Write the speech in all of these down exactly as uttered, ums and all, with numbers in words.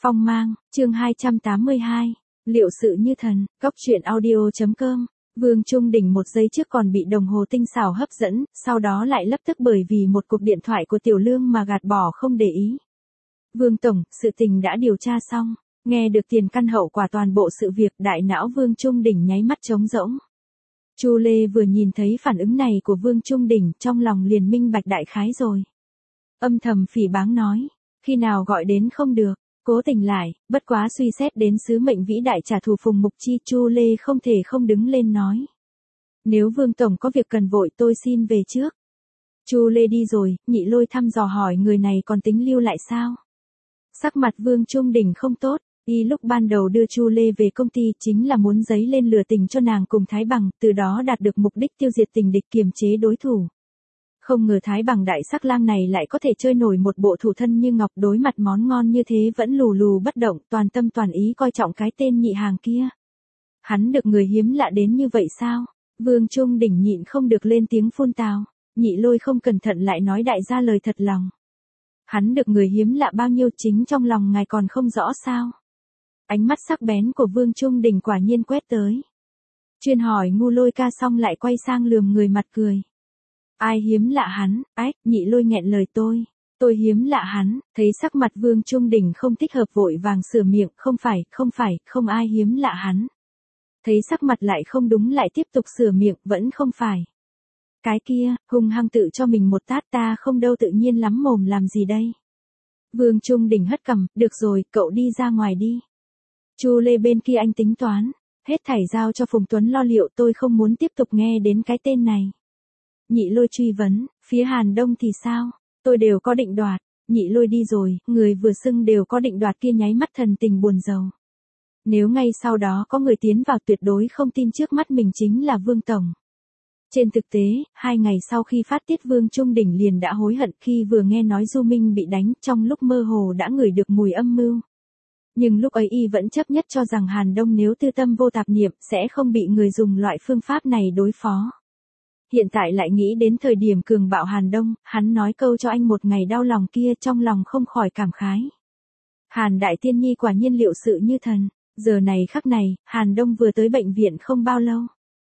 Phong mang, chương hai trăm tám mươi hai. Liệu sự như thần, góc truyện audio.com. Vương Trung Đình một giây trước còn bị đồng hồ tinh xảo hấp dẫn, sau đó lại lập tức bởi vì một cuộc điện thoại của Tiểu Lương mà gạt bỏ không để ý. Vương Tổng, sự tình đã điều tra xong. Nghe được tiền căn hậu quả toàn bộ sự việc, đại não Vương Trung Đình nháy mắt trống rỗng. Chu Lê vừa nhìn thấy phản ứng này của Vương Trung Đình, trong lòng liền minh bạch đại khái rồi. Âm thầm phỉ báng nói, khi nào gọi đến không được, cố tình lại, bất quá suy xét đến sứ mệnh vĩ đại trả thù Phùng Mục Chi, Chu Lê không thể không đứng lên nói. Nếu Vương Tổng có việc cần vội tôi xin về trước. Chu Lê đi rồi, Nhị Lôi thăm dò hỏi người này còn tính lưu lại sao. Sắc mặt Vương Trung Đình không tốt, y lúc ban đầu đưa Chu Lê về công ty chính là muốn giấy lên lừa tình cho nàng cùng Thái Bằng, từ đó đạt được mục đích tiêu diệt tình địch kiềm chế đối thủ. Không ngờ Thái Bằng đại sắc lang này lại có thể chơi nổi một bộ thủ thân như ngọc, đối mặt món ngon như thế vẫn lù lù bất động, toàn tâm toàn ý coi trọng cái tên nhị hàng kia. Hắn được người hiếm lạ đến như vậy sao? Vương Trung Đình nhịn không được lên tiếng phun tào. Nhị Lôi không cẩn thận lại nói đại gia lời thật lòng. Hắn được người hiếm lạ bao nhiêu, chính trong lòng ngài còn không rõ sao? Ánh mắt sắc bén của Vương Trung Đình quả nhiên quét tới. Chuyên hỏi ngu Lôi ca xong lại quay sang lườm người mặt cười. Ai hiếm lạ hắn, ách, Nhị Lôi nghẹn lời tôi. Tôi hiếm lạ hắn, thấy sắc mặt Vương Trung Đình không thích hợp vội vàng sửa miệng, không phải, không phải, không ai hiếm lạ hắn. Thấy sắc mặt lại không đúng lại tiếp tục sửa miệng, vẫn không phải. Cái kia, hung hăng tự cho mình một tát, ta không đâu tự nhiên lắm mồm làm gì đây. Vương Trung Đình hất cằm, được rồi, cậu đi ra ngoài đi. Chu Lê bên kia anh tính toán, hết thảy giao cho Phùng Tuấn lo liệu, tôi không muốn tiếp tục nghe đến cái tên này. Nhị Lôi truy vấn, phía Hàn Đông thì sao? Tôi đều có định đoạt. Nhị Lôi đi rồi, người vừa xưng đều có định đoạt kia nháy mắt thần tình buồn rầu. Nếu ngay sau đó có người tiến vào tuyệt đối không tin trước mắt mình chính là Vương Tổng. Trên thực tế, hai ngày sau khi phát tiết Vương Trung Đình liền đã hối hận khi vừa nghe nói Du Minh bị đánh, trong lúc mơ hồ đã ngửi được mùi âm mưu. Nhưng lúc ấy y vẫn chấp nhất cho rằng Hàn Đông nếu tư tâm vô tạp niệm sẽ không bị người dùng loại phương pháp này đối phó. Hiện tại lại nghĩ đến thời điểm cường bạo Hàn Đông, hắn nói câu cho anh một ngày đau lòng kia, trong lòng không khỏi cảm khái. Hàn Đại Tiên Nhi quả nhiên liệu sự như thần, giờ này khắc này, Hàn Đông vừa tới bệnh viện không bao lâu.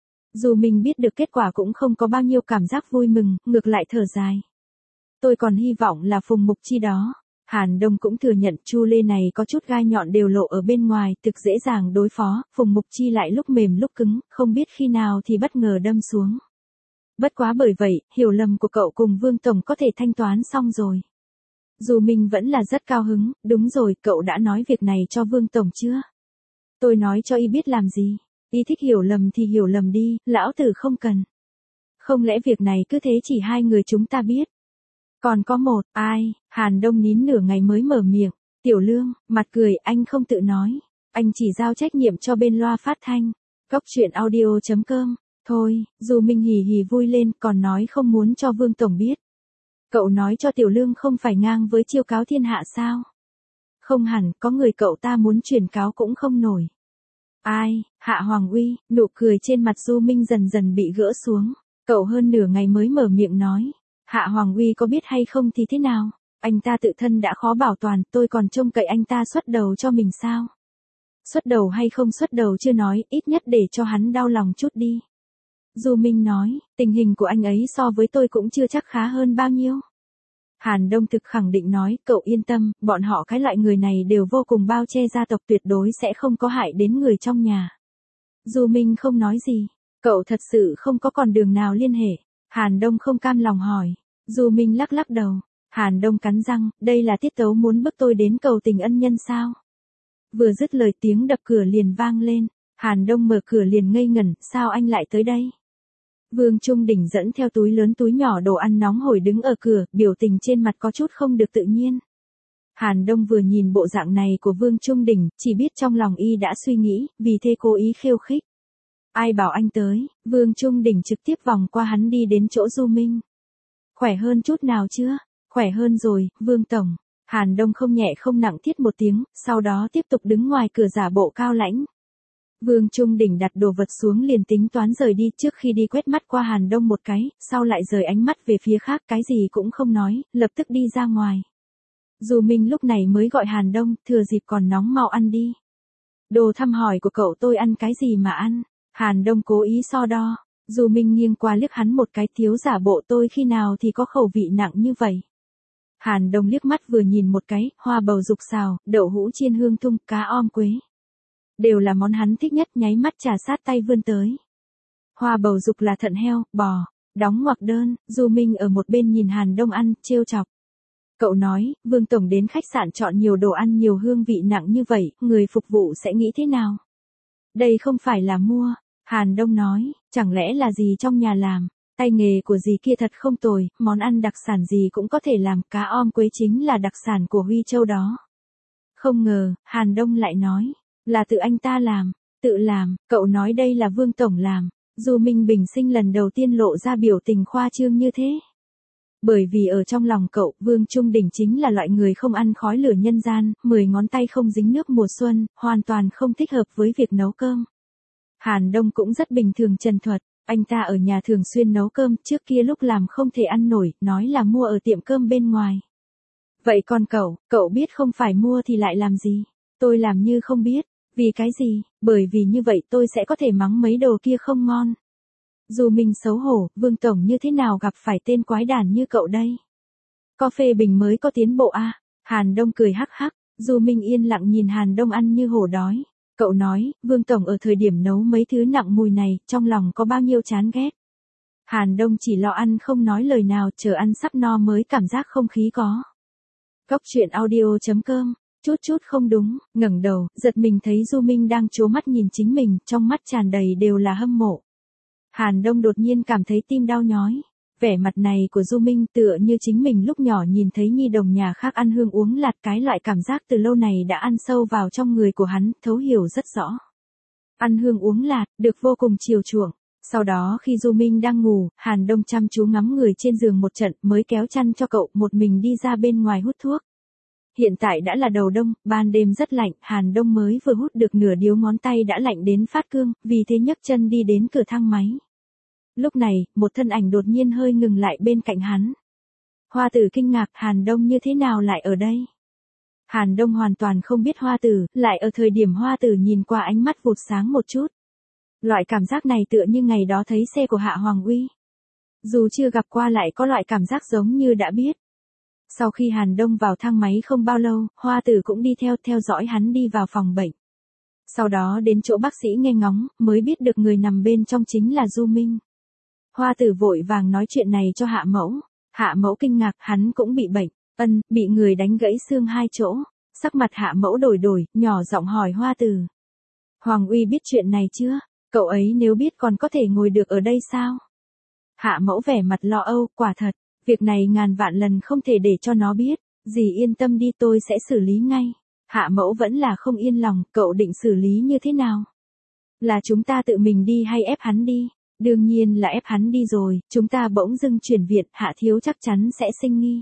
Dù mình biết được kết quả cũng không có bao nhiêu cảm giác vui mừng, ngược lại thở dài. Tôi còn hy vọng là Phùng Mục Chi đó. Hàn Đông cũng thừa nhận Chu Lê này có chút gai nhọn đều lộ ở bên ngoài, thực dễ dàng đối phó, Phùng Mục Chi lại lúc mềm lúc cứng, không biết khi nào thì bất ngờ đâm xuống. Bất quá bởi vậy, hiểu lầm của cậu cùng Vương Tổng có thể thanh toán xong rồi. Dù mình vẫn là rất cao hứng, đúng rồi, cậu đã nói việc này cho Vương Tổng chưa? Tôi nói cho y biết làm gì? Y thích hiểu lầm thì hiểu lầm đi, lão tử không cần. Không lẽ việc này cứ thế chỉ hai người chúng ta biết? Còn có một, ai? Hàn Đông nín nửa ngày mới mở miệng. Tiểu Lương, mặt cười, anh không tự nói. Anh chỉ giao trách nhiệm cho bên loa phát thanh. Góc truyện audio.com. Thôi, dù mình hì hì vui lên, còn nói không muốn cho Vương Tổng biết. Cậu nói cho Tiểu Lương không phải ngang với chiêu cáo thiên hạ sao? Không hẳn, có người cậu ta muốn truyền cáo cũng không nổi. Ai? Hạ Hoàng Uy, nụ cười trên mặt Du Minh dần dần bị gỡ xuống. Cậu hơn nửa ngày mới mở miệng nói. Hạ Hoàng Uy có biết hay không thì thế nào? Anh ta tự thân đã khó bảo toàn, tôi còn trông cậy anh ta xuất đầu cho mình sao? Xuất đầu hay không xuất đầu chưa nói, ít nhất để cho hắn đau lòng chút đi. Du Minh nói, tình hình của anh ấy so với tôi cũng chưa chắc khá hơn bao nhiêu. Hàn Đông thực khẳng định nói, cậu yên tâm, bọn họ cái loại người này đều vô cùng bao che gia tộc, tuyệt đối sẽ không có hại đến người trong nhà. Du Minh không nói gì, cậu thật sự không có còn đường nào liên hệ. Hàn Đông không cam lòng hỏi, Du Minh lắc lắc đầu. Hàn Đông cắn răng, đây là tiết tấu muốn bức tôi đến cầu tình ân nhân sao? Vừa dứt lời tiếng đập cửa liền vang lên, Hàn Đông mở cửa liền ngây ngẩn, sao anh lại tới đây? Vương Trung Đình dẫn theo túi lớn túi nhỏ đồ ăn nóng hổi đứng ở cửa, biểu tình trên mặt có chút không được tự nhiên. Hàn Đông vừa nhìn bộ dạng này của Vương Trung Đình, chỉ biết trong lòng y đã suy nghĩ, vì thế cố ý khiêu khích. Ai bảo anh tới? Vương Trung Đình trực tiếp vòng qua hắn đi đến chỗ Du Minh. Khỏe hơn chút nào chưa? Khỏe hơn rồi, Vương Tổng. Hàn Đông không nhẹ không nặng thiết một tiếng, sau đó tiếp tục đứng ngoài cửa giả bộ cao lãnh. Vương Trung Đình đặt đồ vật xuống liền tính toán rời đi, trước khi đi quét mắt qua Hàn Đông một cái, sau lại rời ánh mắt về phía khác, cái gì cũng không nói, lập tức đi ra ngoài. Du Minh lúc này mới gọi Hàn Đông, thừa dịp còn nóng mau ăn đi. Đồ thăm hỏi của cậu tôi ăn cái gì mà ăn? Hàn Đông cố ý so đo. Du Minh nghiêng qua liếc hắn một cái, thiếu giả bộ tôi khi nào thì có khẩu vị nặng như vậy. Hàn Đông liếc mắt vừa nhìn một cái, hoa bầu dục xào, đậu hũ chiên hương thung, cá om quế. Đều là món hắn thích nhất, nháy mắt trà sát tay vươn tới. Hoa bầu dục là thận heo, bò, đóng ngoặc đơn. Du Minh ở một bên nhìn Hàn Đông ăn, trêu chọc. Cậu nói, Vương Tổng đến khách sạn chọn nhiều đồ ăn nhiều hương vị nặng như vậy, người phục vụ sẽ nghĩ thế nào? Đây không phải là mua. Hàn Đông nói, chẳng lẽ là gì trong nhà làm? Tay nghề của dì kia thật không tồi, món ăn đặc sản gì cũng có thể làm, cá om quế chính là đặc sản của Huy Châu đó. Không ngờ, Hàn Đông lại nói, là tự anh ta làm, tự làm, cậu nói đây là Vương Tổng làm. Du Minh bình sinh lần đầu tiên lộ ra biểu tình khoa trương như thế. Bởi vì ở trong lòng cậu, Vương Trung Đình chính là loại người không ăn khói lửa nhân gian, mười ngón tay không dính nước mùa xuân, hoàn toàn không thích hợp với việc nấu cơm. Hàn Đông cũng rất bình thường trần thuật, anh ta ở nhà thường xuyên nấu cơm, trước kia lúc làm không thể ăn nổi, nói là mua ở tiệm cơm bên ngoài. Vậy còn cậu, cậu biết không phải mua thì lại làm gì? Tôi làm như không biết, vì cái gì? Bởi vì như vậy tôi sẽ có thể mắng mấy đồ kia không ngon. Du Minh xấu hổ, Vương Tổng như thế nào gặp phải tên quái đản như cậu đây? Có phê bình mới có tiến bộ à? Hàn Đông cười hắc hắc, Du Minh yên lặng nhìn Hàn Đông ăn như hổ đói. Cậu nói, Vương Tổng ở thời điểm nấu mấy thứ nặng mùi này, trong lòng có bao nhiêu chán ghét. Hàn Đông chỉ lo ăn không nói lời nào, chờ ăn sắp no mới cảm giác không khí có. Góc truyện audio chấm com, chút chút không đúng, ngẩng đầu, giật mình thấy Du Minh đang trố mắt nhìn chính mình, trong mắt tràn đầy đều là hâm mộ. Hàn Đông đột nhiên cảm thấy tim đau nhói. Vẻ mặt này của Du Minh tựa như chính mình lúc nhỏ nhìn thấy nhi đồng nhà khác ăn hương uống lạt, cái loại cảm giác từ lâu này đã ăn sâu vào trong người của hắn, thấu hiểu rất rõ. Ăn hương uống lạt, được vô cùng chiều chuộng. Sau đó khi Du Minh đang ngủ, Hàn Đông chăm chú ngắm người trên giường một trận mới kéo chăn cho cậu, một mình đi ra bên ngoài hút thuốc. Hiện tại đã là đầu đông, ban đêm rất lạnh, Hàn Đông mới vừa hút được nửa điếu ngón tay đã lạnh đến phát cương, vì thế nhấc chân đi đến cửa thang máy. Lúc này, một thân ảnh đột nhiên hơi ngừng lại bên cạnh hắn. Hoa Tử kinh ngạc, Hàn Đông như thế nào lại ở đây? Hàn Đông hoàn toàn không biết Hoa Tử, lại ở thời điểm Hoa Tử nhìn qua ánh mắt vụt sáng một chút. Loại cảm giác này tựa như ngày đó thấy xe của Hạ Hoàng Uy. Dù chưa gặp qua lại có loại cảm giác giống như đã biết. Sau khi Hàn Đông vào thang máy không bao lâu, Hoa Tử cũng đi theo theo dõi hắn đi vào phòng bệnh. Sau đó đến chỗ bác sĩ nghe ngóng, mới biết được người nằm bên trong chính là Du Minh. Hoa Tử vội vàng nói chuyện này cho Hạ Mẫu. Hạ Mẫu kinh ngạc, hắn cũng bị bệnh. Ân, bị người đánh gãy xương hai chỗ. Sắc mặt Hạ Mẫu đổi đổi, nhỏ giọng hỏi Hoa Tử. Hoàng Uy biết chuyện này chưa? Cậu ấy nếu biết còn có thể ngồi được ở đây sao? Hạ Mẫu vẻ mặt lo âu, quả thật, việc này ngàn vạn lần không thể để cho nó biết. Dì yên tâm đi, tôi sẽ xử lý ngay. Hạ Mẫu vẫn là không yên lòng, cậu định xử lý như thế nào? Là chúng ta tự mình đi hay ép hắn đi? Đương nhiên là ép hắn đi rồi, chúng ta bỗng dưng chuyển viện, Hạ Thiếu chắc chắn sẽ sinh nghi.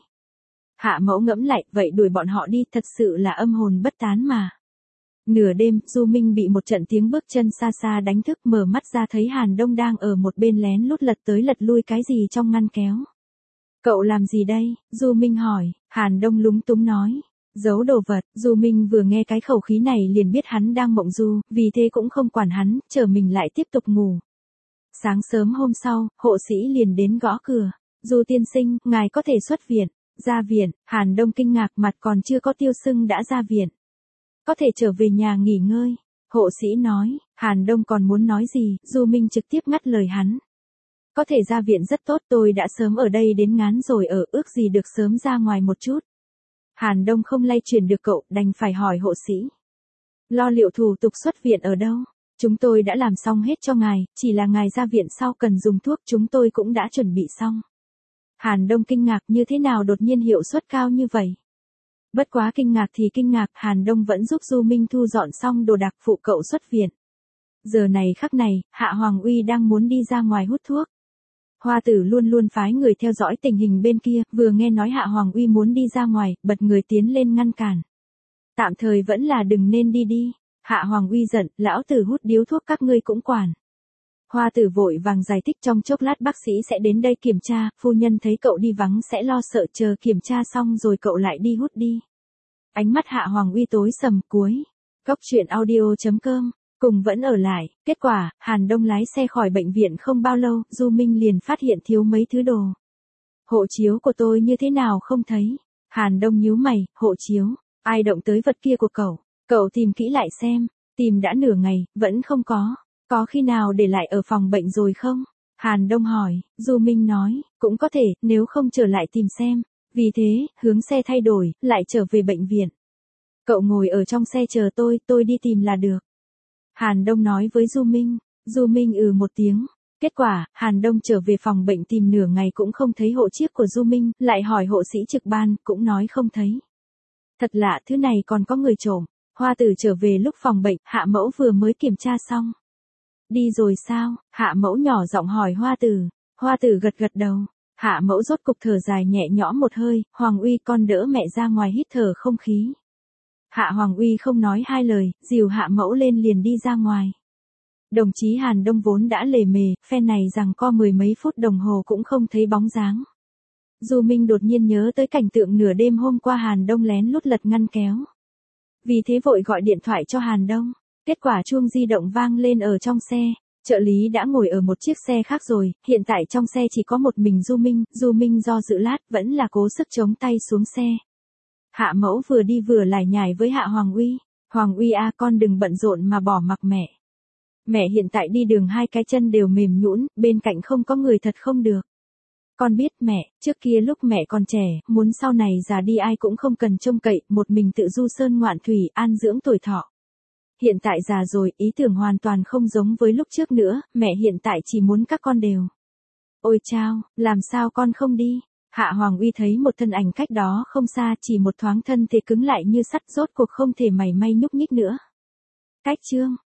Hạ Mẫu ngẫm lại, vậy đuổi bọn họ đi, thật sự là âm hồn bất tán mà. Nửa đêm, Du Minh bị một trận tiếng bước chân xa xa đánh thức, mở mắt ra thấy Hàn Đông đang ở một bên lén lút lật tới lật lui cái gì trong ngăn kéo. Cậu làm gì đây? Du Minh hỏi. Hàn Đông lúng túng nói. Giấu đồ vật. Du Minh vừa nghe cái khẩu khí này liền biết hắn đang mộng du, vì thế cũng không quản hắn, chờ mình lại tiếp tục ngủ. Sáng sớm hôm sau, hộ sĩ liền đến gõ cửa. Du tiên sinh, ngài có thể xuất viện. Ra viện. Hàn Đông kinh ngạc, mặt còn chưa có tiêu sưng đã ra viện. Có thể trở về nhà nghỉ ngơi. Hộ sĩ nói. Hàn Đông còn muốn nói gì, Du Minh trực tiếp ngắt lời hắn. Có thể ra viện rất tốt, tôi đã sớm ở đây đến ngán rồi, ở ước gì được sớm ra ngoài một chút. Hàn Đông không lay chuyển được cậu, đành phải hỏi hộ sĩ. Lo liệu thủ tục xuất viện ở đâu? Chúng tôi đã làm xong hết cho ngài, chỉ là ngài ra viện sau cần dùng thuốc chúng tôi cũng đã chuẩn bị xong. Hàn Đông kinh ngạc, như thế nào đột nhiên hiệu suất cao như vậy? Bất quá kinh ngạc thì kinh ngạc, Hàn Đông vẫn giúp Du Minh thu dọn xong đồ đạc phụ cậu xuất viện. Giờ này khắc này, Hạ Hoàng Uy đang muốn đi ra ngoài hút thuốc. Hoa Tử luôn luôn phái người theo dõi tình hình bên kia, vừa nghe nói Hạ Hoàng Uy muốn đi ra ngoài, bật người tiến lên ngăn cản. Tạm thời vẫn là đừng nên đi đi. Hạ Hoàng Uy giận, lão tử hút điếu thuốc các ngươi cũng quản. Hoa tử vội vàng giải thích trong chốc lát bác sĩ sẽ đến đây kiểm tra, phu nhân thấy cậu đi vắng sẽ lo sợ chờ kiểm tra xong rồi cậu lại đi hút đi. Ánh mắt Hạ Hoàng Uy tối sầm cuối. Cốc truyện audio.com, cùng vẫn ở lại, kết quả, Hàn Đông lái xe khỏi bệnh viện không bao lâu, Du Minh liền phát hiện thiếu mấy thứ đồ. Hộ chiếu của tôi như thế nào không thấy? Hàn Đông nhíu mày, hộ chiếu, ai động tới vật kia của cậu? Cậu tìm kỹ lại xem, tìm đã nửa ngày, vẫn không có. Có khi nào để lại ở phòng bệnh rồi không? Hàn Đông hỏi, Du Minh nói, cũng có thể, nếu không trở lại tìm xem. Vì thế, hướng xe thay đổi, lại trở về bệnh viện. Cậu ngồi ở trong xe chờ tôi, tôi đi tìm là được. Hàn Đông nói với Du Minh. Du Minh ừ một tiếng. Kết quả, Hàn Đông trở về phòng bệnh tìm nửa ngày cũng không thấy hộ chiếc của Du Minh, lại hỏi hộ sĩ trực ban, cũng nói không thấy. Thật lạ, thứ này còn có người trộm. Hoa tử trở về lúc phòng bệnh, Hạ Mẫu vừa mới kiểm tra xong. Đi rồi sao? Hạ Mẫu nhỏ giọng hỏi Hoa tử. Hoa tử gật gật đầu. Hạ Mẫu rốt cục thở dài nhẹ nhõm một hơi, Hoàng Uy con đỡ mẹ ra ngoài hít thở không khí. Hạ Hoàng Uy không nói hai lời, dìu Hạ Mẫu lên liền đi ra ngoài. Đồng chí Hàn Đông vốn đã lề mề, phen này rằng co mười mấy phút đồng hồ cũng không thấy bóng dáng. Du Minh đột nhiên nhớ tới cảnh tượng nửa đêm hôm qua Hàn Đông lén lút lật ngăn kéo. Vì thế vội gọi điện thoại cho Hàn Đông. Kết quả chuông di động vang lên ở trong xe. Trợ lý đã ngồi ở một chiếc xe khác rồi, hiện tại trong xe chỉ có một mình Du Minh, Du Minh do dự lát vẫn là cố sức chống tay xuống xe. Hạ Mẫu vừa đi vừa lải nhải với Hạ Hoàng Uy. Hoàng Uy à, con đừng bận rộn mà bỏ mặc mẹ. Mẹ hiện tại đi đường hai cái chân đều mềm nhũn, bên cạnh không có người thật không được. Con biết mẹ, trước kia lúc mẹ còn trẻ, muốn sau này già đi ai cũng không cần trông cậy, một mình tự du sơn ngoạn thủy, an dưỡng tuổi thọ. Hiện tại già rồi, ý tưởng hoàn toàn không giống với lúc trước nữa, mẹ hiện tại chỉ muốn các con đều. Ôi chao, làm sao con không đi? Hạ Hoàng Uy thấy một thân ảnh cách đó không xa, chỉ một thoáng thân thể cứng lại như sắt, rốt cuộc không thể mảy may nhúc nhích nữa. Cách chương